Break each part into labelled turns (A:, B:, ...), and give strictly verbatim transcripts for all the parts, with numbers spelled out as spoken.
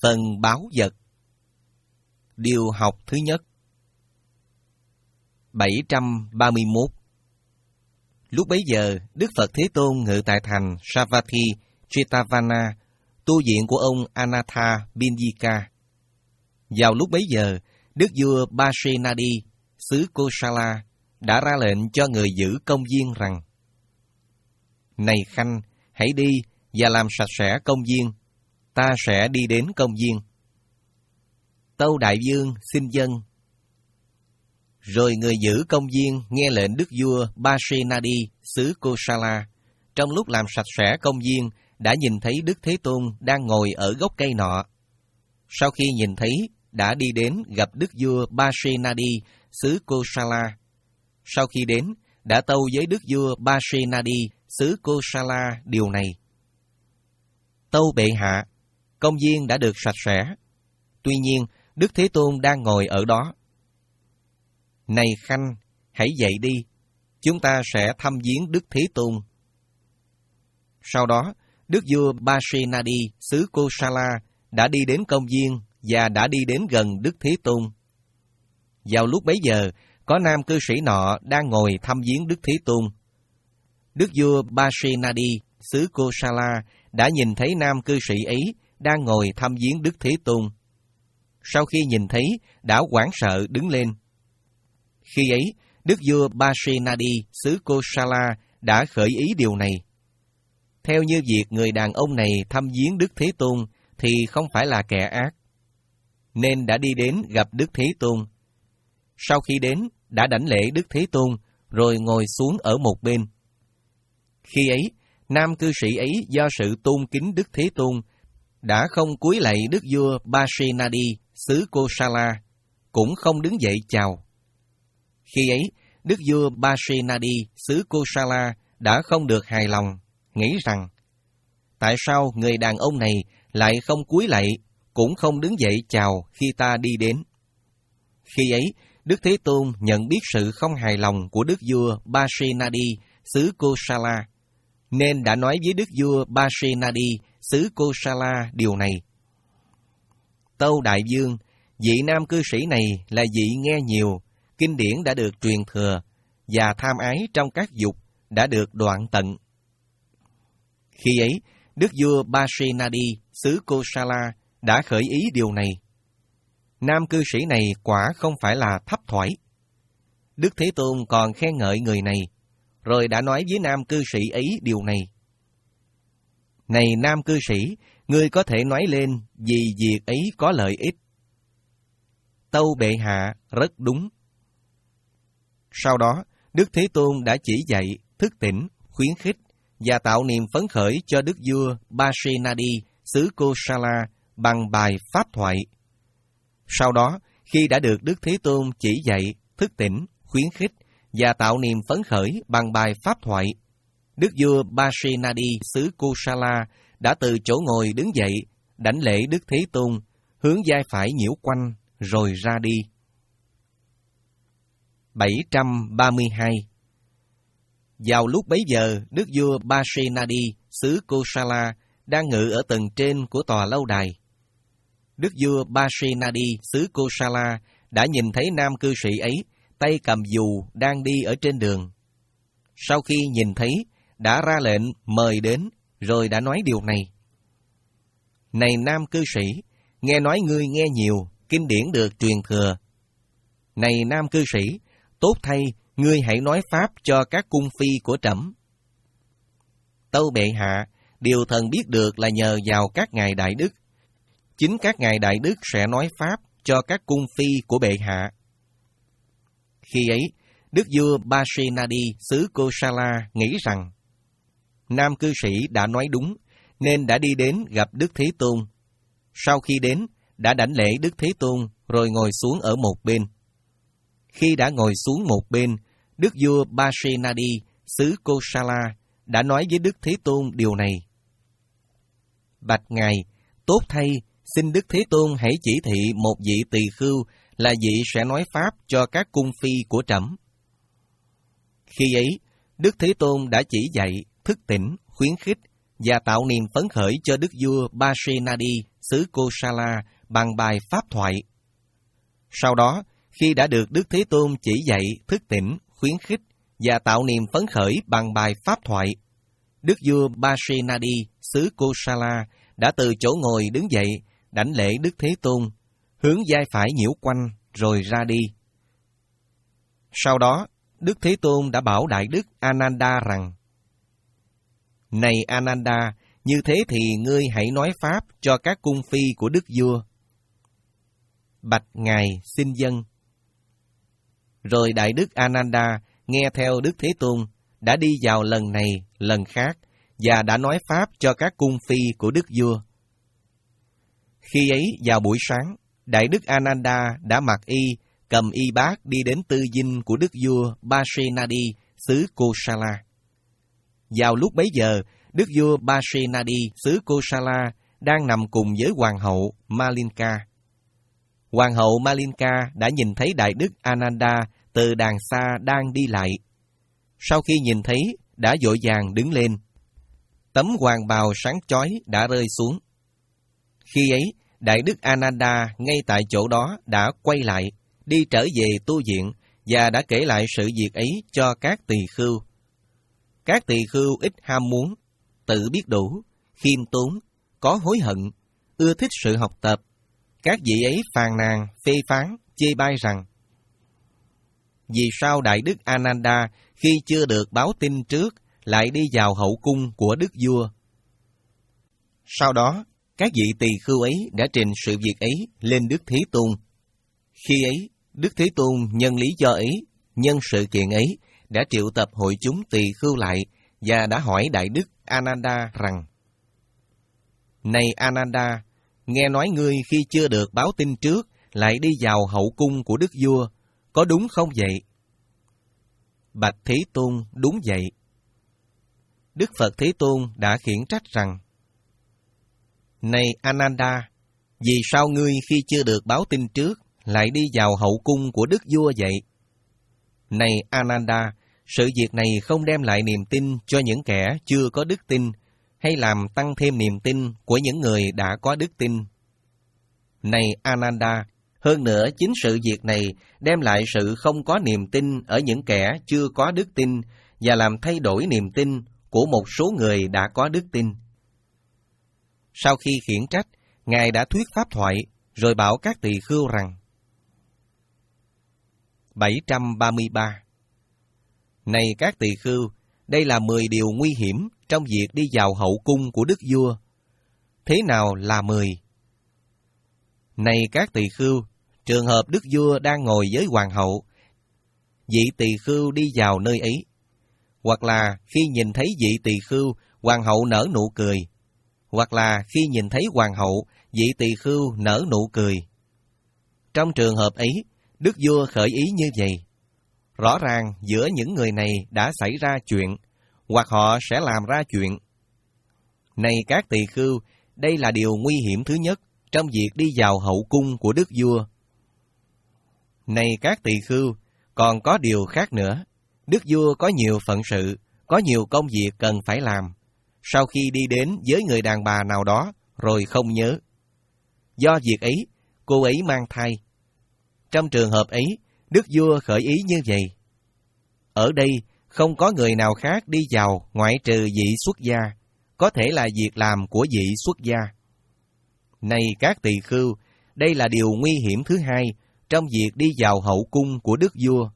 A: Phần báo vật. Điều học thứ nhất. bảy trăm ba mươi mốt. Lúc bấy giờ, Đức Phật Thế Tôn ngự tại thành Savatthi, Jetavana, tu viện của ông Anatha Binyika. Vào lúc bấy giờ, Đức vua Pasenadi, xứ Kosala, đã ra lệnh cho người giữ công viên rằng: Này Khanh, hãy đi và làm sạch sẽ công viên, ta sẽ đi đến công viên. Tâu Đại Vương xin dâng. Rồi người giữ công viên nghe lệnh đức vua Pasenadi, xứ Kosala, trong lúc làm sạch sẽ công viên, đã nhìn thấy Đức Thế Tôn đang ngồi ở gốc cây nọ. Sau khi nhìn thấy, đã đi đến gặp đức vua Pasenadi, xứ Kosala. Sau khi đến, đã tâu với đức vua Pasenadi, xứ Kosala điều này: Tâu bệ hạ, công viên đã được sạch sẽ. Tuy nhiên, Đức Thế Tôn đang ngồi ở đó. Này Khanh, hãy dậy đi, chúng ta sẽ thăm viếng Đức Thế Tôn. Sau đó, đức vua Pasenadi, xứ Kosala, đã đi đến công viên và đã đi đến gần Đức Thế Tôn. Vào lúc bấy giờ, có nam cư sĩ nọ đang ngồi thăm viếng Đức Thế Tôn. Đức vua Pasenadi, xứ Kosala, đã nhìn thấy nam cư sĩ ấy đang ngồi thăm viếng Đức Thế Tôn. Sau khi nhìn thấy, đã hoảng sợ đứng lên. Khi ấy, đức vua Pasenadi, xứ Kosala, đã khởi ý điều này: Theo như việc người đàn ông này thăm viếng Đức Thế Tôn thì không phải là kẻ ác, nên đã đi đến gặp Đức Thế Tôn. Sau khi đến, đã đảnh lễ Đức Thế Tôn, rồi ngồi xuống ở một bên. Khi ấy, nam cư sĩ ấy do sự tôn kính Đức Thế Tôn, đã không cúi lạy đức vua Pasenadi, xứ Kosala, cũng không đứng dậy chào. Khi ấy, đức vua Pasenadi, xứ Kosala, đã không được hài lòng, nghĩ rằng: Tại sao người đàn ông này lại không cúi lạy, cũng không đứng dậy chào khi ta đi đến? Khi ấy, Đức Thế Tôn nhận biết sự không hài lòng của đức vua Pasenadi, xứ Kosala, nên đã nói với đức vua Pasenadi, xứ Kosala điều này: Tâu Đại Vương, vị nam cư sĩ này là vị nghe nhiều, kinh điển đã được truyền thừa, và tham ái trong các dục đã được đoạn tận. Khi ấy, đức vua Pasenadi, xứ Kosala, đã khởi ý điều này. Nam cư sĩ này quả không phải là thấp thoải. Đức Thế Tôn còn khen ngợi người này, rồi đã nói với nam cư sĩ ấy điều này: Này nam cư sĩ, ngươi có thể nói lên vì việc ấy có lợi ích. Tâu bệ hạ, rất đúng. Sau đó, Đức Thế Tôn đã chỉ dạy, thức tỉnh, khuyến khích và tạo niềm phấn khởi cho đức vua Pasenadi, xứ Kosala bằng bài pháp thoại. Sau đó, khi đã được Đức Thế Tôn chỉ dạy, thức tỉnh, khuyến khích và tạo niềm phấn khởi bằng bài pháp thoại, đức vua Pasenadi, xứ Kosala đã từ chỗ ngồi đứng dậy, đảnh lễ Đức Thế Tôn, hướng vai phải nhiễu quanh, rồi ra đi. bảy trăm ba mươi hai. Vào lúc bấy giờ, đức vua Pasenadi, xứ Kosala, đang ngự ở tầng trên của tòa lâu đài. Đức vua Pasenadi, xứ Kosala, đã nhìn thấy nam cư sĩ ấy, tay cầm dù đang đi ở trên đường. Sau khi nhìn thấy, đã ra lệnh mời đến, rồi đã nói điều này: Này nam cư sĩ, nghe nói ngươi nghe nhiều, kinh điển được truyền thừa. Này nam cư sĩ, tốt thay, ngươi hãy nói pháp cho các cung phi của trẫm. Tâu bệ hạ, điều thần biết được là nhờ vào các ngài đại đức. Chính các ngài đại đức sẽ nói pháp cho các cung phi của bệ hạ. Khi ấy, đức vua Pasenadi, xứ Kosala nghĩ rằng nam cư sĩ đã nói đúng, nên đã đi đến gặp Đức Thế Tôn. Sau khi đến, đã đảnh lễ Đức Thế Tôn, rồi ngồi xuống ở một bên. Khi đã ngồi xuống một bên, đức vua Pasenadi, xứ Kosala, đã nói với Đức Thế Tôn điều này: Bạch ngài, tốt thay, xin Đức Thế Tôn hãy chỉ thị một vị tỳ khưu là vị sẽ nói pháp cho các cung phi của trẫm. Khi ấy, Đức Thế Tôn đã chỉ dạy, thức tỉnh, khuyến khích và tạo niềm phấn khởi cho đức vua Pasenadi, xứ Kosala bằng bài pháp thoại. Sau đó, khi đã được Đức Thế Tôn chỉ dạy, thức tỉnh, khuyến khích và tạo niềm phấn khởi bằng bài pháp thoại, Đức vua Pasenadi xứ Kosala đã từ chỗ ngồi đứng dậy, đảnh lễ Đức Thế Tôn, hướng vai phải nhiễu quanh rồi ra đi. Sau đó, Đức Thế Tôn đã bảo Đại Đức Ananda rằng: Này Ananda, như thế thì ngươi hãy nói pháp cho các cung phi của Đức vua. Bạch Ngài xin dâng. Rồi Đại Đức Ananda nghe theo Đức Thế Tôn, đã đi vào lần này, lần khác, và đã nói pháp cho các cung phi của Đức vua. Khi ấy vào buổi sáng, Đại Đức Ananda đã mặc y, cầm y bát đi đến tư dinh của Đức vua Pasenadi xứ Kosala. Vào lúc bấy giờ, Đức vua Pasenadi xứ Kosala đang nằm cùng với Hoàng hậu Malinka. Hoàng hậu Malinka đã nhìn thấy Đại Đức Ananda từ đàng xa đang đi lại. Sau khi nhìn thấy, đã vội vàng đứng lên. Tấm hoàng bào sáng chói đã rơi xuống. Khi ấy, Đại Đức Ananda ngay tại chỗ đó đã quay lại, đi trở về tu viện và đã kể lại sự việc ấy cho các tỳ khưu. Các tỳ khưu ít ham muốn, tự biết đủ, khiêm tốn, có hối hận, ưa thích sự học tập. Các vị ấy phàn nàn, phê phán, chê bai rằng: Vì sao Đại Đức Ananda khi chưa được báo tin trước lại đi vào hậu cung của Đức vua? Sau đó, các vị tỳ khưu ấy đã trình sự việc ấy lên Đức Thế Tôn. Khi ấy, Đức Thế Tôn nhân lý do ấy, nhân sự kiện ấy, đã triệu tập hội chúng tỳ khưu lại và đã hỏi Đại Đức Ananda rằng: Này Ananda, nghe nói ngươi khi chưa được báo tin trước lại đi vào hậu cung của Đức vua, có đúng không vậy? Bạch Thế Tôn, đúng vậy. Đức Phật Thế Tôn đã khiển trách rằng: Này Ananda, vì sao ngươi khi chưa được báo tin trước lại đi vào hậu cung của Đức vua vậy? Này Ananda, sự việc này không đem lại niềm tin cho những kẻ chưa có đức tin, hay làm tăng thêm niềm tin của những người đã có đức tin. Này Ananda, hơn nữa chính sự việc này đem lại sự không có niềm tin ở những kẻ chưa có đức tin và làm thay đổi niềm tin của một số người đã có đức tin. Sau khi khiển trách, Ngài đã thuyết pháp thoại, rồi bảo các tỳ khưu rằng: bảy trăm ba mươi ba. Này các tỳ khưu, đây là mười điều nguy hiểm trong việc đi vào hậu cung của Đức vua. Thế nào là mười? Này các tỳ khưu, trường hợp Đức vua đang ngồi với hoàng hậu, vị tỳ khưu đi vào nơi ấy, hoặc là khi nhìn thấy vị tỳ khưu, hoàng hậu nở nụ cười, hoặc là khi nhìn thấy hoàng hậu, vị tỳ khưu nở nụ cười. Trong trường hợp ấy, Đức vua khởi ý như vậy. Rõ ràng giữa những người này đã xảy ra chuyện, hoặc họ sẽ làm ra chuyện. Này các tỳ khưu, đây là điều nguy hiểm thứ nhất trong việc đi vào hậu cung của Đức vua. Này các tỳ khưu, còn có điều khác nữa. Đức vua có nhiều phận sự, có nhiều công việc cần phải làm. Sau khi đi đến với người đàn bà nào đó, rồi không nhớ. Do việc ấy, cô ấy mang thai. Trong trường hợp ấy, Đức vua khởi ý như vậy. Ở đây, không có người nào khác đi vào ngoại trừ vị xuất gia, có thể là việc làm của vị xuất gia. Này các tỳ khưu, đây là điều nguy hiểm thứ hai trong việc đi vào hậu cung của Đức vua.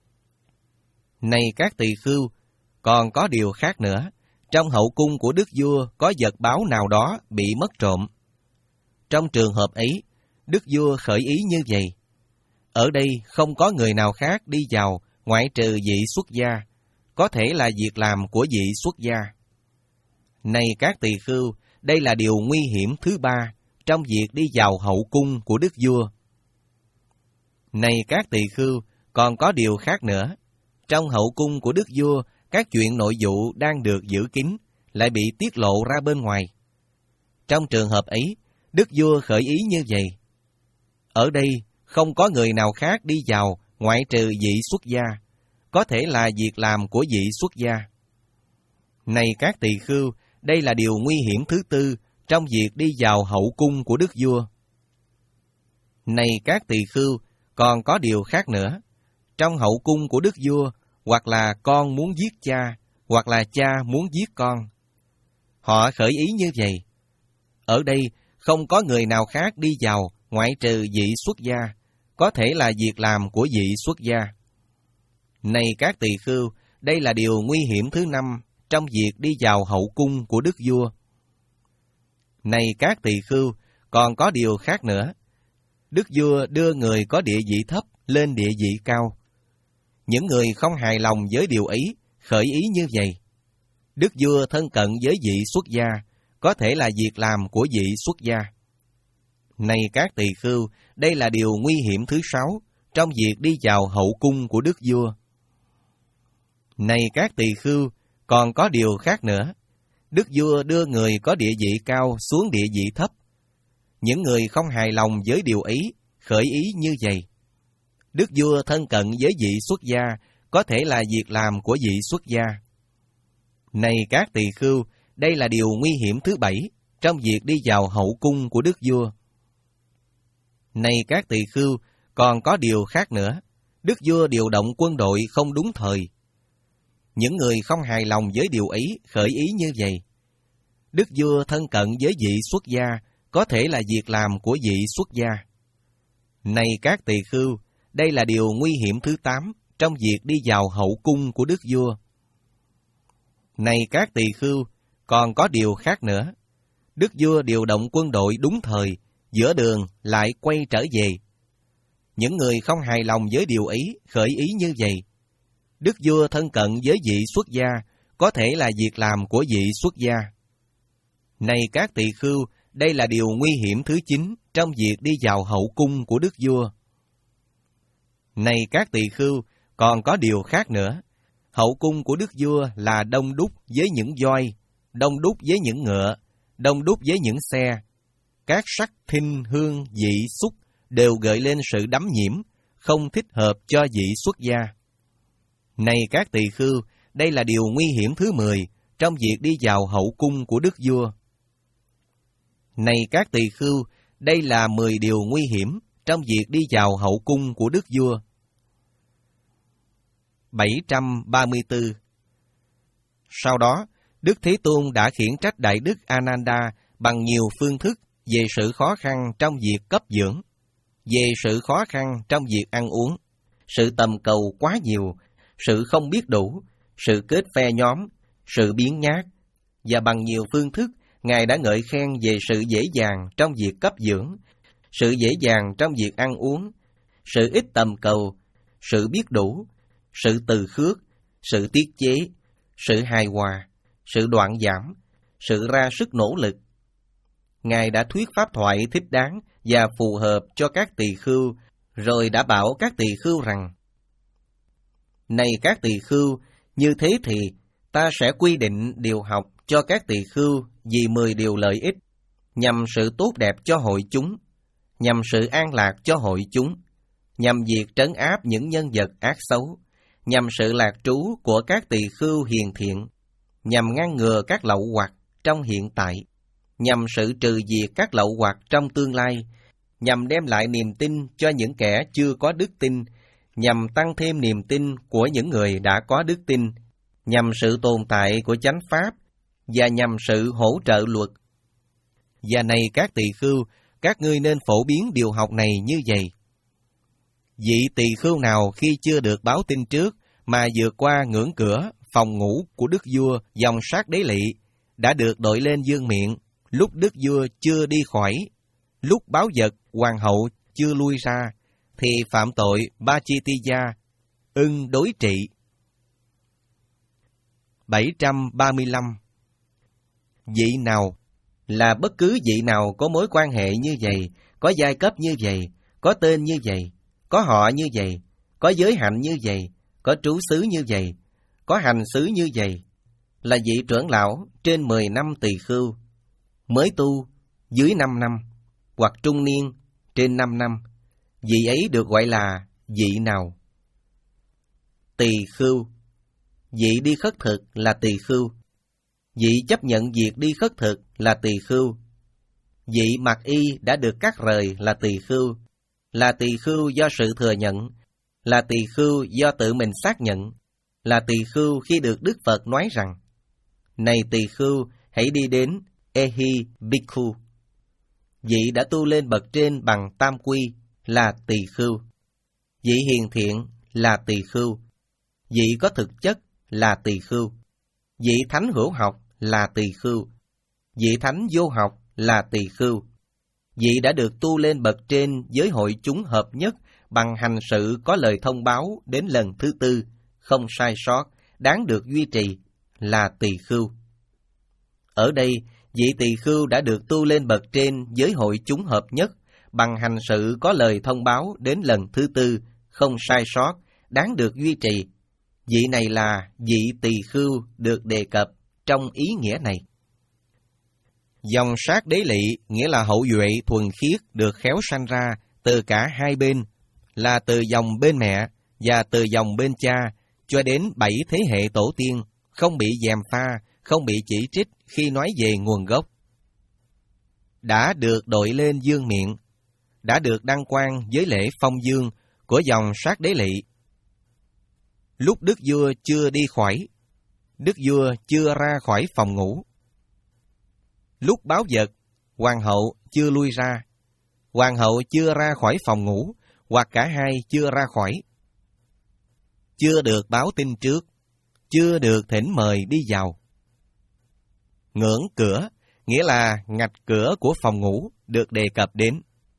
A: Này các tỳ khưu, còn có điều khác nữa. Trong hậu cung của Đức vua có vật báu nào đó bị mất trộm. Trong trường hợp ấy, Đức vua khởi ý như vậy. Ở đây không có người nào khác đi vào ngoại trừ vị xuất gia, có thể là việc làm của vị xuất gia. Này các tỳ khưu, đây là điều nguy hiểm thứ ba trong việc đi vào hậu cung của Đức vua. Này các tỳ khưu, còn có điều khác nữa. Trong hậu cung của Đức vua, các chuyện nội vụ đang được giữ kín, lại bị tiết lộ ra bên ngoài. Trong trường hợp ấy, Đức vua khởi ý như vậy. Ở đây, không có người nào khác đi vào ngoại trừ vị xuất gia, có thể là việc làm của vị xuất gia. Này các tỳ khưu, đây là điều nguy hiểm thứ tư trong việc đi vào hậu cung của đức vua. Này các tỳ khưu, còn có điều khác nữa. Trong hậu cung của đức vua, hoặc là con muốn giết cha, hoặc là cha muốn giết con. Họ khởi ý như vậy. Ở đây không có người nào khác đi vào ngoại trừ vị xuất gia, có thể là việc làm của vị xuất gia. Này các tỳ khưu, đây là điều nguy hiểm thứ năm trong việc đi vào hậu cung của đức vua. Này các tỳ khưu, còn có điều khác nữa. Đức vua đưa người có địa vị thấp lên địa vị cao. Những người không hài lòng với điều ấy khởi ý như vậy. Đức vua thân cận với vị xuất gia, có thể là việc làm của vị xuất gia. Này các tỳ khưu, đây là điều nguy hiểm thứ sáu trong việc đi vào hậu cung của đức vua. Này các tỳ khưu, còn có điều khác nữa. Đức vua đưa người có địa vị cao xuống địa vị thấp. Những người không hài lòng với điều ấy khởi ý như vậy. Đức vua thân cận với vị xuất gia, có thể là việc làm của vị xuất gia. Này các tỳ khưu, đây là điều nguy hiểm thứ bảy trong việc đi vào hậu cung của đức vua. Này các tỳ khưu, còn có điều khác nữa. Đức vua điều động quân đội không đúng thời. Những người không hài lòng với điều ấy khởi ý như vậy. Đức vua thân cận với vị xuất gia, có thể là việc làm của vị xuất gia. Này các tỳ khưu, đây là điều nguy hiểm thứ tám trong việc đi vào hậu cung của đức vua. Này các tỳ khưu, còn có điều khác nữa. Đức vua điều động quân đội đúng thời, giữa đường lại quay trở về. Những người không hài lòng với điều ấy khởi ý như vậy. Đức vua thân cận với vị xuất gia, có thể là việc làm của vị xuất gia. Này các tỳ khưu, đây là điều nguy hiểm thứ chín trong việc đi vào hậu cung của đức vua. Này các tỳ khưu, còn có điều khác nữa. Hậu cung của đức vua là đông đúc với những voi, đông đúc với những ngựa, đông đúc với những xe. Các sắc thinh hương vị xúc đều gợi lên sự đắm nhiễm, không thích hợp cho vị xuất gia. Này các tỳ khưu, đây là điều nguy hiểm thứ mười trong việc đi vào hậu cung của đức vua. Này các tỳ khưu, đây là mười điều nguy hiểm trong việc đi vào hậu cung của đức vua. bảy trăm ba mươi tư. Sau đó, Đức Thế Tôn đã khiển trách Đại Đức Ananda bằng nhiều phương thức về sự khó khăn trong việc cấp dưỡng, về sự khó khăn trong việc ăn uống, sự tầm cầu quá nhiều, sự không biết đủ, sự kết phe nhóm, sự biếng nhác, và bằng nhiều phương thức, Ngài đã ngợi khen về sự dễ dàng trong việc cấp dưỡng, sự dễ dàng trong việc ăn uống, sự ít tầm cầu, sự biết đủ, sự từ khước, sự tiết chế, sự hài hòa, sự đoạn giảm, sự ra sức nỗ lực. Ngài đã thuyết pháp thoại thích đáng và phù hợp cho các tỳ khưu, rồi đã bảo các tỳ khưu rằng: Này các tỳ khưu, như thế thì ta sẽ quy định điều học cho các tỳ khưu vì mười điều lợi ích, nhằm sự tốt đẹp cho hội chúng, nhằm sự an lạc cho hội chúng, nhằm việc trấn áp những nhân vật ác xấu, nhằm sự lạc trú của các tỳ khưu hiền thiện, nhằm ngăn ngừa các lậu hoặc trong hiện tại, nhằm sự trừ diệt các lậu hoặc trong tương lai, nhằm đem lại niềm tin cho những kẻ chưa có đức tin, nhằm tăng thêm niềm tin của những người đã có đức tin, nhằm sự tồn tại của chánh pháp, và nhằm sự hỗ trợ luật. Và này các tỳ khưu, các ngươi nên phổ biến điều học này như vậy. Vị tỳ khưu nào khi chưa được báo tin trước mà vượt qua ngưỡng cửa phòng ngủ của đức vua dòng sát đế lỵ, đã được đội lên vương miện lúc đức vua chưa đi khỏi, lúc báo vật hoàng hậu chưa lui ra, thì phạm tội Ba-chi-ti-gia, ưng đối trị. bảy trăm ba mươi lăm. Vị nào là bất cứ vị nào có mối quan hệ như vậy, có giai cấp như vậy, có tên như vậy, có họ như vậy, có giới hạnh như vậy, có trú xứ như vậy, có hành xứ như vậy, là vị trưởng lão trên mười năm tỳ khưu, mới tu dưới năm năm, hoặc trung niên trên năm năm, vị ấy được gọi là vị nào? Tỳ khưu. Vị đi khất thực là tỳ khưu. Vị chấp nhận việc đi khất thực là tỳ khưu, Vị mặc y đã được cắt rời là tỳ khưu, là tỳ khưu do sự thừa nhận, là tỳ khưu do tự mình xác nhận, là tỳ khưu khi được Đức Phật nói rằng: Này tỳ khưu, hãy đi đến Ehi Bhikkhu. Vị đã tu lên bậc trên bằng tam quy là tỳ khưu. Vị hiền thiện là tỳ khưu. Vị có thực chất là tỳ khưu. Vị thánh hữu học là tỳ khưu. Vị thánh vô học là tỳ khưu. Vị đã được tu lên bậc trên với hội chúng hợp nhất bằng hành sự có lời thông báo đến lần thứ tư, không sai sót, đáng được duy trì là tỳ khưu. Ở đây, vị tỳ khưu đã được tu lên bậc trên với hội chúng hợp nhất bằng hành sự có lời thông báo đến lần thứ tư, không sai sót, đáng được duy trì. Vị này là vị tỳ khưu được đề cập trong ý nghĩa này. Dòng sát đế lỵ nghĩa là hậu duệ thuần khiết được khéo sanh ra từ cả hai bên, là từ dòng bên mẹ và từ dòng bên cha cho đến bảy thế hệ tổ tiên, không bị gièm pha, không bị chỉ trích khi nói về nguồn gốc. Đã được đội lên dương miện, đã được đăng quang với lễ phong dương của dòng sát đế lỵ. Lúc đức vua chưa đi khỏi, đức vua chưa ra khỏi phòng ngủ. Lúc báo vật, hoàng hậu chưa lui ra, hoàng hậu chưa ra khỏi phòng ngủ, hoặc cả hai chưa ra khỏi. Chưa được báo tin trước, chưa được thỉnh mời đi vào. Ngưỡng cửa, nghĩa là ngạch cửa của phòng ngủ được đề cập đến.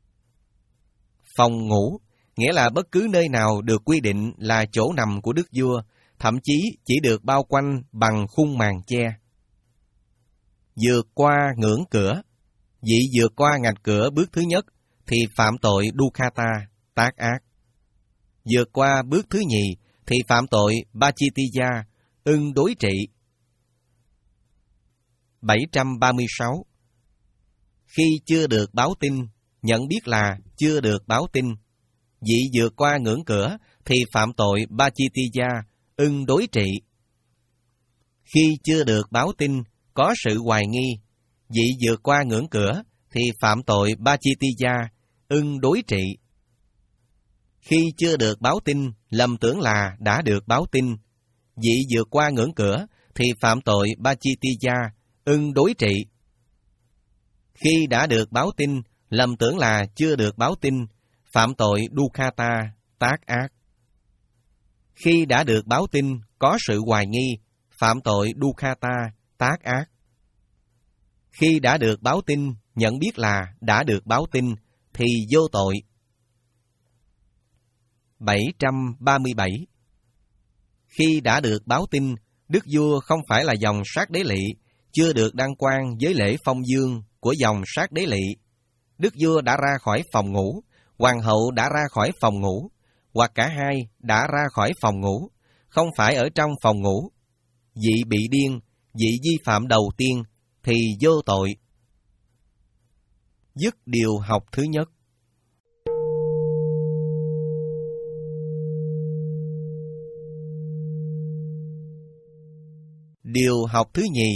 A: Phòng ngủ, nghĩa là bất cứ nơi nào được quy định là chỗ nằm của đức vua, thậm chí chỉ được bao quanh bằng khung màn che. Vượt qua ngưỡng cửa, vị vượt qua ngạch cửa bước thứ nhất thì phạm tội Dukkata, tác ác. Vượt qua bước thứ nhì thì phạm tội Pachittiya, ưng đối trị. bảy trăm ba mươi sáu. Khi chưa được báo tin, nhận biết là chưa được báo tin. Vị vượt qua ngưỡng cửa thì phạm tội Pachittiya, ưng đối trị. Khi chưa được báo tin, có sự hoài nghi, vị vượt qua ngưỡng cửa thì phạm tội Pachittiya, ưng đối trị. Khi chưa được báo tin, lầm tưởng là đã được báo tin, vị vượt qua ngưỡng cửa thì phạm tội Pachittiya, ưng đối trị. Khi đã được báo tin, lầm tưởng là chưa được báo tin, phạm tội Dukkata, tác ác. Khi đã được báo tin, có sự hoài nghi, phạm tội Dukkata, tác ác. Khi đã được báo tin, nhận biết là đã được báo tin, thì vô tội. bảy trăm ba mươi bảy. Khi đã được báo tin, đức vua không phải là dòng sát đế lỵ, chưa được đăng quang với lễ phong dương của dòng sát đế lỵ. Đức vua đã ra khỏi phòng ngủ, hoàng hậu đã ra khỏi phòng ngủ, hoặc cả hai đã ra khỏi phòng ngủ, không phải ở trong phòng ngủ. Vị bị điên, vị vi phạm đầu tiên, thì vô tội. Dứt điều học thứ nhất. Điều học thứ nhì.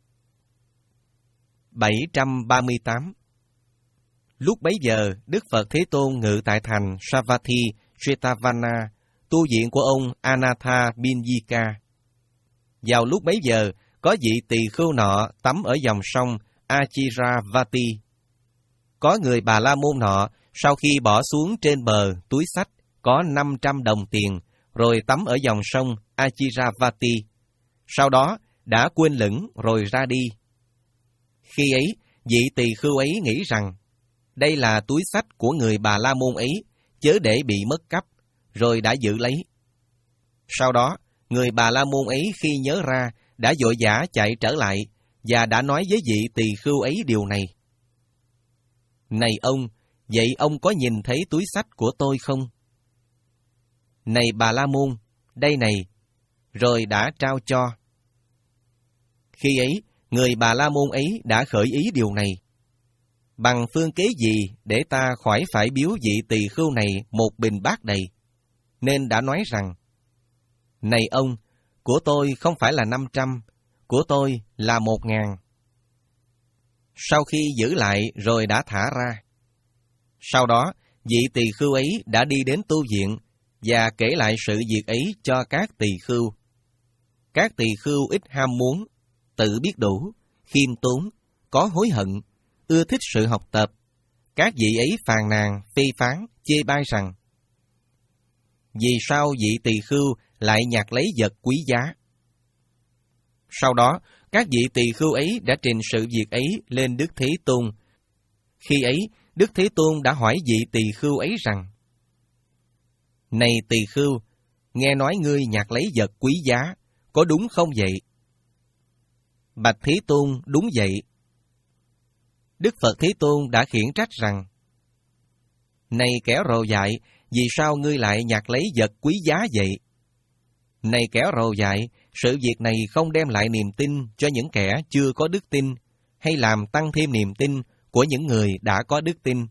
A: bảy trăm ba mươi tám. Lúc bấy giờ, Đức Phật Thế Tôn ngự tại thành Savatthi Jetavana, tu viện của ông Anatha Binyika. Vào lúc bấy giờ, có vị tỳ khưu nọ tắm ở dòng sông Achiravati. Có người Bà La Môn nọ, sau khi bỏ xuống trên bờ túi xách có năm trăm đồng tiền, rồi tắm ở dòng sông Achiravati. Sau đó, đã quên lửng rồi ra đi. Khi ấy, vị tỳ khưu ấy nghĩ rằng, đây là túi xách của người Bà La Môn ấy, chớ để bị mất cắp, rồi đã giữ lấy. Sau đó, người Bà La Môn ấy khi nhớ ra, đã vội vã chạy trở lại, và đã nói với vị tỳ khưu ấy điều này. Này ông, vậy ông có nhìn thấy túi xách của tôi không? Này Bà La Môn, đây này, rồi đã trao cho. Khi ấy, người Bà La Môn ấy đã khởi ý điều này. Bằng phương kế gì để ta khỏi phải biếu vị tỳ khưu này một bình bát đầy? Nên đã nói rằng, này ông, của tôi không phải là năm trăm, của tôi là một ngàn. sau khi giữ lại rồi đã thả ra. Sau đó, vị tỳ khưu ấy đã đi đến tu viện và kể lại sự việc ấy cho các tỳ khưu. Các tỳ khưu ít ham muốn, tự biết đủ, khiêm tốn, có hối hận, ưa thích sự học tập. Các vị ấy phàn nàn, phê phán, chê bai rằng: vì sao vị tỳ khưu lại nhặt lấy vật quý giá? Sau đó, các vị tỳ khưu ấy đã trình sự việc ấy lên Đức Thế Tôn. Khi ấy, Đức Thế Tôn đã hỏi vị tỳ khưu ấy rằng: này tỳ khưu, nghe nói ngươi nhặt lấy vật quý giá, có đúng không vậy? Bạch Thế Tôn, đúng vậy. Đức Phật Thế Tôn đã khiển trách rằng: này kẻ rồ dại, vì sao ngươi lại nhặt lấy vật quý giá vậy? Này kẻ rồ dại, sự việc này không đem lại niềm tin cho những kẻ chưa có đức tin, hay làm tăng thêm niềm tin của những người đã có đức tin.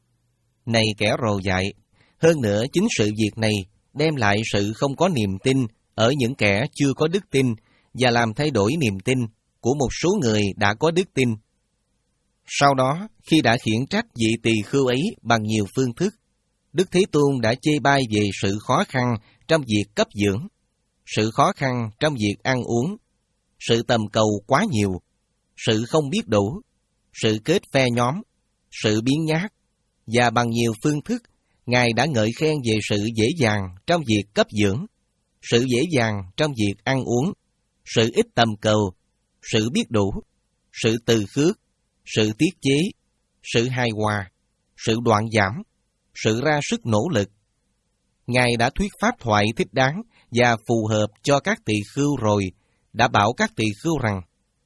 A: Này kẻ rồ dại, hơn nữa chính sự việc này đem lại sự không có niềm tin ở những kẻ chưa có đức tin và làm thay đổi niềm tin của một số người đã có đức tin. Sau đó, khi đã khiển trách vị tỳ khưu ấy bằng nhiều phương thức, Đức Thế Tôn đã chê bai về sự khó khăn trong việc cấp dưỡng, sự khó khăn trong việc ăn uống, sự tầm cầu quá nhiều, sự không biết đủ, sự kết phe nhóm, sự biếng nhác, và bằng nhiều phương thức, Ngài đã ngợi khen về sự dễ dàng trong việc cấp dưỡng, sự dễ dàng trong việc ăn uống, sự ít tầm cầu, sự biết đủ, sự từ khước, sự tiết chế, sự hài hòa, sự đoạn giảm, sự ra sức nỗ lực. Ngài đã thuyết pháp thoại thích đáng và phù hợp cho các tỳ khưu rồi, đã bảo các tỳ khưu rằng: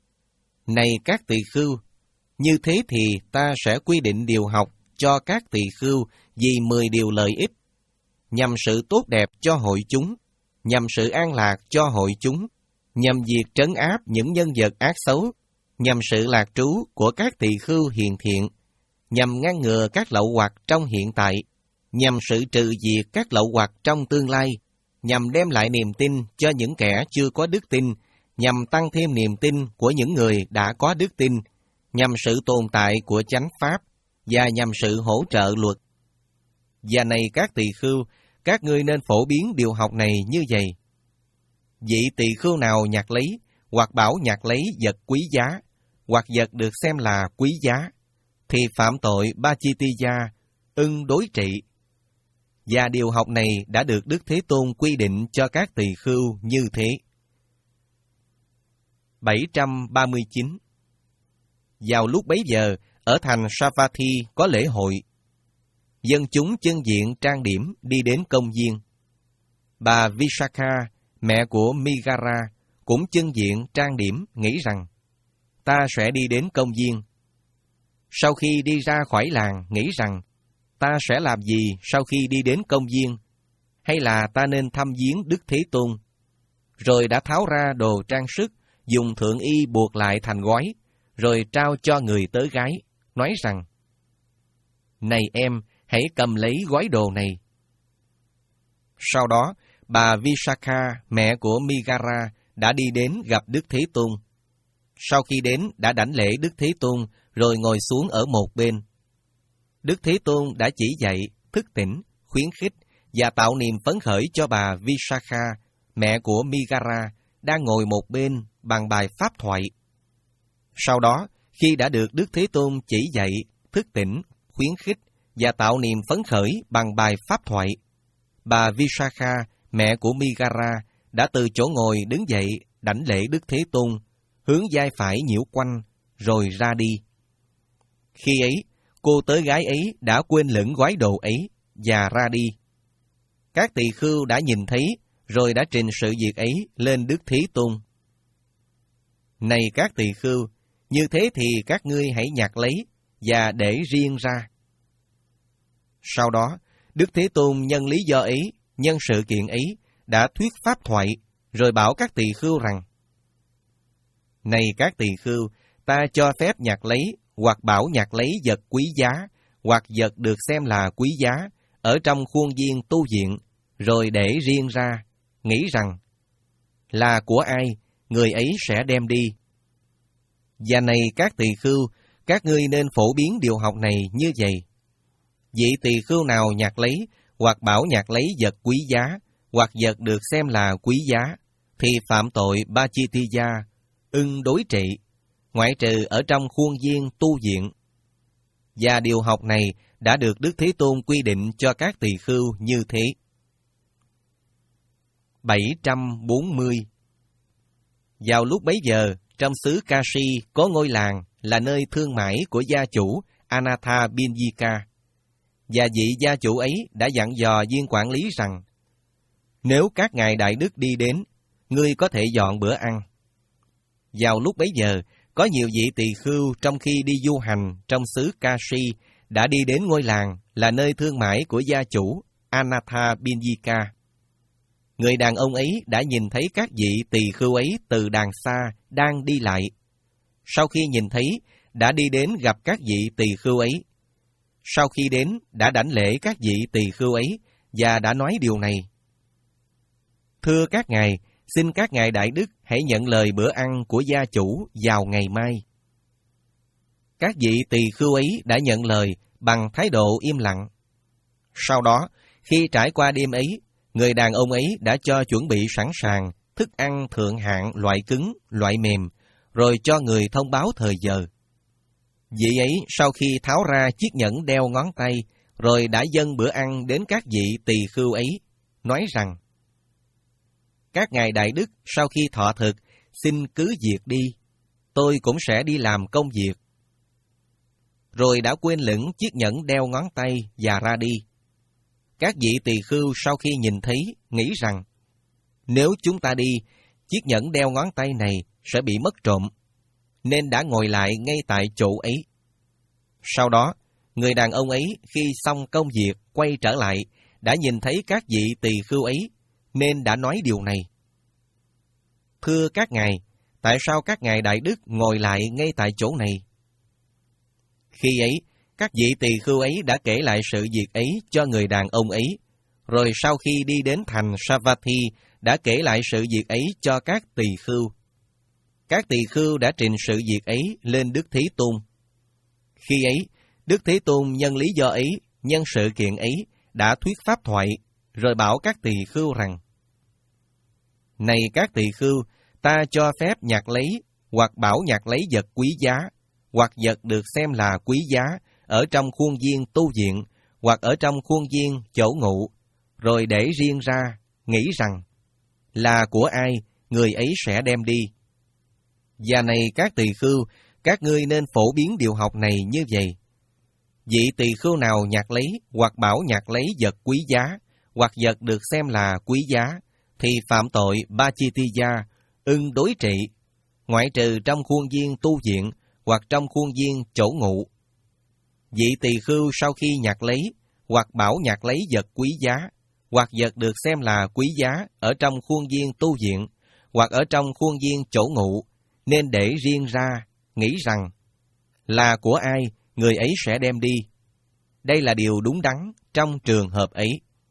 A: này các tỳ khưu, như thế thì ta sẽ quy định điều học cho các tỳ khưu vì mười điều lợi ích, nhằm sự tốt đẹp cho hội chúng, nhằm sự an lạc cho hội chúng, nhằm việc trấn áp những nhân vật ác xấu, nhằm sự lạc trú của các tỳ khưu hiền thiện, nhằm ngăn ngừa các lậu hoặc trong hiện tại, nhằm sự trừ diệt các lậu hoặc trong tương lai, nhằm đem lại niềm tin cho những kẻ chưa có đức tin, nhằm tăng thêm niềm tin của những người đã có đức tin, nhằm sự tồn tại của chánh pháp, và nhằm sự hỗ trợ luật. Và này các tỳ khưu, các ngươi nên phổ biến điều học này như vậy. Vị tỳ khưu nào nhặt lấy, hoặc bảo nhặt lấy vật quý giá, hoặc vật được xem là quý giá, thì phạm tội ba chi ti gia, ưng đối trị. Và điều học này đã được Đức Thế Tôn quy định cho các tỳ khưu như thế. bảy trăm ba mươi chín. Vào lúc bấy giờ, ở thành Savatthi có lễ hội. Dân chúng chân diện trang điểm đi đến công viên. Bà Visakha, mẹ của Migara, cũng chân diện trang điểm nghĩ rằng: ta sẽ đi đến công viên. Sau khi đi ra khỏi làng, nghĩ rằng: ta sẽ làm gì sau khi đi đến công viên? Hay là ta nên thăm viếng Đức Thế Tôn? Rồi đã tháo ra đồ trang sức, dùng thượng y buộc lại thành gói, rồi trao cho người tớ gái, nói rằng: này em, hãy cầm lấy gói đồ này. Sau đó, bà Visakha, mẹ của Migara, đã đi đến gặp Đức Thế Tôn. Sau khi đến, đã đảnh lễ Đức Thế Tôn, rồi ngồi xuống ở một bên. Đức Thế Tôn đã chỉ dạy, thức tỉnh, khuyến khích và tạo niềm phấn khởi cho bà Visakha, mẹ của Migara, đang ngồi một bên bằng bài pháp thoại. Sau đó, khi đã được Đức Thế Tôn chỉ dạy, thức tỉnh, khuyến khích và tạo niềm phấn khởi bằng bài pháp thoại, bà Visakha, mẹ của Migara, đã từ chỗ ngồi đứng dậy đảnh lễ Đức Thế Tôn, hướng vai phải nhiễu quanh, rồi ra đi. Khi ấy, cô tớ gái ấy đã quên lửng gói đồ ấy và ra đi. Các tỳ khưu đã nhìn thấy, rồi đã trình sự việc ấy lên Đức Thế Tôn. Này các tỳ khưu, như thế thì các ngươi hãy nhặt lấy và để riêng ra. Sau đó, Đức Thế Tôn nhân lý do ấy, nhân sự kiện ấy, đã thuyết pháp thoại, rồi bảo các tỳ khưu rằng: này các tỳ khưu, ta cho phép nhặt lấy, hoặc bảo nhặt lấy vật quý giá, hoặc vật được xem là quý giá, ở trong khuôn viên tu viện, rồi để riêng ra, nghĩ rằng: là của ai, người ấy sẽ đem đi. Và này các tỳ khưu, Các ngươi nên phổ biến điều học này như vậy. Vị tỳ khưu nào nhặt lấy, hoặc bảo nhặt lấy vật quý giá, hoặc vật được xem là quý giá, thì phạm tội Pachitiya, ưng đối trị, ngoại trừ ở trong khuôn viên tu viện. Và điều học này đã được Đức Thế Tôn quy định cho các tỳ khưu như thế. bảy trăm bốn mươi. Vào lúc bấy giờ, trong xứ Kashi có ngôi làng là nơi thương mại của gia chủ Anatha Binyika. Và vị gia chủ ấy đã dặn dò viên quản lý rằng, nếu các ngài đại đức đi đến, ngươi có thể dọn bữa ăn. Vào lúc bấy giờ, có nhiều vị tỳ khưu trong khi đi du hành trong xứ Kashi đã đi đến ngôi làng là nơi thương mại của gia chủ Anatha Binyika. Người đàn ông ấy đã nhìn thấy các vị tỳ khưu ấy từ đàng xa đang đi lại. Sau khi nhìn thấy, đã đi đến gặp các vị tỳ khưu ấy. Sau khi đến, đã đảnh lễ các vị tỳ khưu ấy và đã nói điều này. Thưa các ngài, xin các ngài đại đức hãy nhận lời bữa ăn của gia chủ vào ngày mai. Các vị tỳ khưu ấy đã nhận lời bằng thái độ im lặng. Sau đó, khi trải qua đêm ấy, người đàn ông ấy đã cho chuẩn bị sẵn sàng thức ăn thượng hạng loại cứng, loại mềm, rồi cho người thông báo thời giờ. Vị ấy sau khi tháo ra chiếc nhẫn đeo ngón tay, rồi đã dâng bữa ăn đến các vị tỳ khưu ấy, nói rằng, các ngài đại đức sau khi thọ thực, xin cứ việc đi, tôi cũng sẽ đi làm công việc. Rồi đã quên lửng chiếc nhẫn đeo ngón tay và ra đi. Các vị tỳ khưu sau khi nhìn thấy, nghĩ rằng, nếu chúng ta đi, chiếc nhẫn đeo ngón tay này sẽ bị mất trộm, nên đã ngồi lại ngay tại chỗ ấy. Sau đó, người đàn ông ấy khi xong công việc quay trở lại, đã nhìn thấy các vị tỳ khưu ấy, nên đã nói điều này. Thưa các ngài, tại sao các ngài đại đức ngồi lại ngay tại chỗ này? Khi ấy, các vị tỳ khưu ấy đã kể lại sự việc ấy cho người đàn ông ấy, rồi sau khi đi đến thành Savatthi, đã kể lại sự việc ấy cho các tỳ khưu. Các tỳ khưu đã trình sự việc ấy lên Đức Thế Tôn. Khi ấy, Đức Thế Tôn nhân lý do ấy, nhân sự kiện ấy, đã thuyết pháp thoại, rồi bảo các tỳ khưu rằng, này các tỳ khưu, ta cho phép nhặt lấy, hoặc bảo nhặt lấy vật quý giá, hoặc vật được xem là quý giá, ở trong khuôn viên tu viện, hoặc ở trong khuôn viên chỗ ngụ, rồi để riêng ra, nghĩ rằng, là của ai, người ấy sẽ đem đi. Và này các tỳ khưu, các ngươi nên phổ biến điều học này như vậy. Vị tỳ khưu nào nhặt lấy, hoặc bảo nhặt lấy vật quý giá, hoặc vật được xem là quý giá, thì phạm tội Pachitiya, ưng đối trị, ngoại trừ trong khuôn viên tu viện, hoặc trong khuôn viên chỗ ngụ. Vị tỳ khưu sau khi nhặt lấy, hoặc bảo nhặt lấy vật quý giá, hoặc vật được xem là quý giá ở trong khuôn viên tu viện, hoặc ở trong khuôn viên chỗ ngụ, nên để riêng ra, nghĩ rằng, là của ai, người ấy sẽ đem đi. Đây là điều đúng đắn trong trường hợp ấy.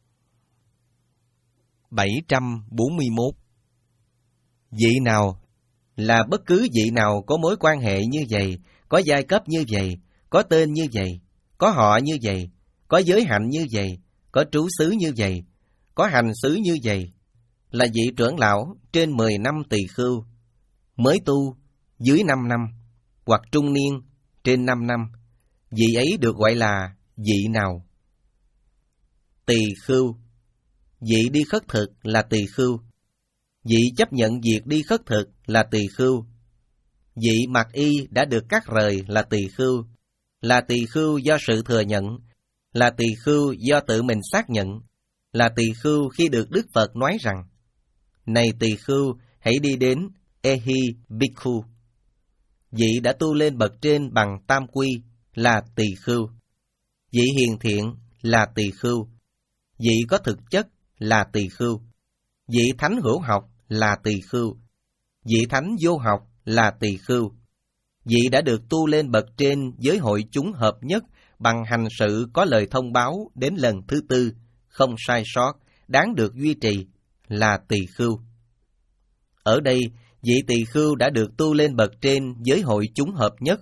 A: bảy trăm bốn mươi mốt. Vị nào là bất cứ vị nào có mối quan hệ như vậy, có giai cấp như vậy, có tên như vậy, có họ như vậy, có giới hạnh như vậy, có trú xứ như vậy, có hành xứ như vậy, là vị trưởng lão trên mười năm tỳ khưu, mới tu dưới năm năm, hoặc trung niên trên năm năm, vị ấy được gọi là vị nào? Tỳ khưu. Vị đi khất thực là tỳ khưu. Vị chấp nhận việc đi khất thực là tỳ khưu. Vị mặc y đã được cắt rời là tỳ khưu, là tỳ khưu do sự thừa nhận, là tỳ khưu do tự mình xác nhận, là tỳ khưu khi được Đức Phật nói rằng, này tỳ khưu, hãy đi đến Ehi Bhikkhu. Vị đã tu lên bậc trên bằng tam quy là tỳ khưu. Vị hiền thiện là tỳ khưu. Vị có thực chất là tỳ khưu. Vị thánh hữu học là tỳ khưu. Vị thánh vô học là tỳ khưu. Vị đã được tu lên bậc trên với hội chúng hợp nhất bằng hành sự có lời thông báo đến lần thứ tư, không sai sót, đáng được duy trì là tỳ khưu. Ở đây, vị tỳ khưu đã được tu lên bậc trên với hội chúng hợp nhất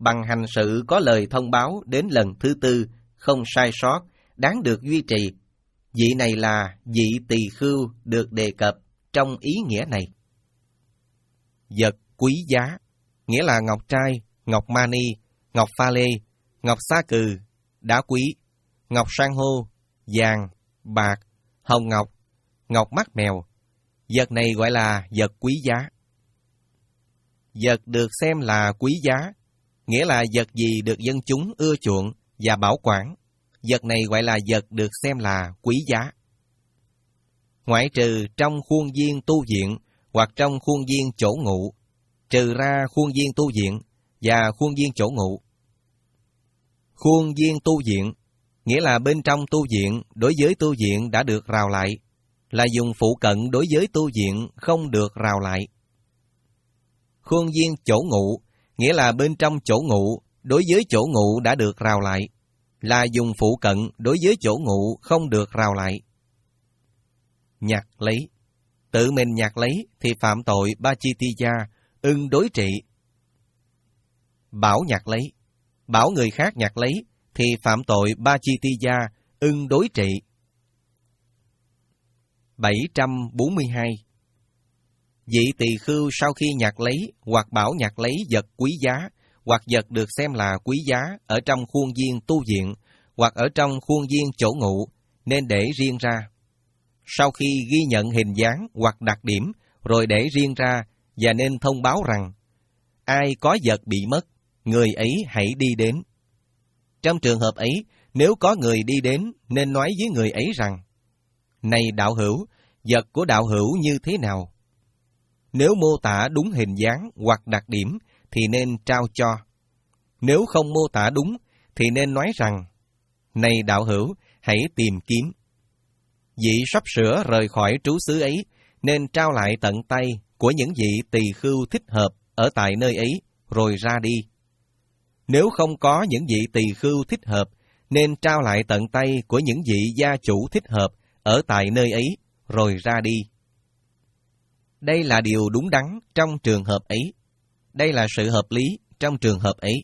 A: bằng hành sự có lời thông báo đến lần thứ tư, không sai sót, đáng được duy trì. Vị này là vị tỳ khưu được đề cập trong ý nghĩa này. Vật quý giá, nghĩa là ngọc trai, ngọc mani, ngọc pha lê, ngọc sa cừ, đá quý, ngọc san hô, vàng, bạc, hồng ngọc, ngọc mắt mèo. Vật này gọi là vật quý giá. Vật được xem là quý giá, nghĩa là vật gì được dân chúng ưa chuộng và bảo quản. Vật này gọi là vật được xem là quý giá. Ngoại trừ trong khuôn viên tu viện hoặc trong khuôn viên chỗ ngụ, trừ ra khuôn viên tu viện và khuôn viên chỗ ngụ. Khuôn viên tu viện, nghĩa là bên trong tu viện đối với tu viện đã được rào lại, là dùng phụ cận đối với tu viện không được rào lại. Khuôn viên chỗ ngụ, nghĩa là bên trong chỗ ngụ đối với chỗ ngụ đã được rào lại, là dùng phụ cận đối với chỗ ngụ không được rào lại. Nhặt lấy, tự mình nhặt lấy thì phạm tội Pachittiya, ưng đối trị. Bảo nhặt lấy, bảo người khác nhặt lấy thì phạm tội Pachittiya, ưng đối trị. bảy trăm bốn mươi hai. Vị tỳ khưu sau khi nhặt lấy hoặc bảo nhặt lấy vật quý giá hoặc vật được xem là quý giá ở trong khuôn viên tu viện hoặc ở trong khuôn viên chỗ ngụ nên để riêng ra. Sau khi ghi nhận hình dáng hoặc đặc điểm rồi để riêng ra và nên thông báo rằng ai có vật bị mất, người ấy hãy đi đến. Trong trường hợp ấy, nếu có người đi đến nên nói với người ấy rằng: này đạo hữu, vật của đạo hữu như thế nào? Nếu mô tả đúng hình dáng hoặc đặc điểm thì nên trao cho. Nếu không mô tả đúng thì nên nói rằng: này đạo hữu, hãy tìm kiếm. Vị sắp sửa rời khỏi trú xứ ấy nên trao lại tận tay của những vị tỳ khưu thích hợp ở tại nơi ấy rồi ra đi. Nếu không có những vị tỳ khưu thích hợp nên trao lại tận tay của những vị gia chủ thích hợp ở tại nơi ấy rồi ra đi. Đây là điều đúng đắn trong trường hợp ấy. Đây là sự hợp lý trong trường hợp ấy.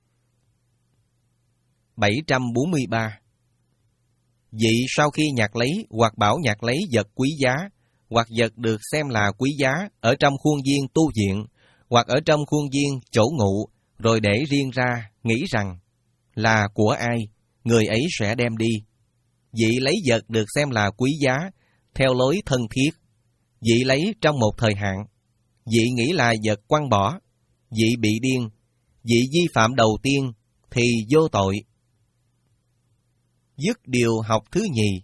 A: bảy trăm bốn mươi ba. Vị sau khi nhặt lấy hoặc bảo nhặt lấy vật quý giá hoặc vật được xem là quý giá ở trong khuôn viên tu viện hoặc ở trong khuôn viên chỗ ngụ rồi để riêng ra, nghĩ rằng là của ai, người ấy sẽ đem đi. Vị lấy vật được xem là quý giá theo lối thân thiết. Vị lấy trong một thời hạn. Vị nghĩ là vật quăng bỏ. Vị bị điên. Vị vi phạm đầu tiên thì vô tội. Dứt điều học thứ nhì.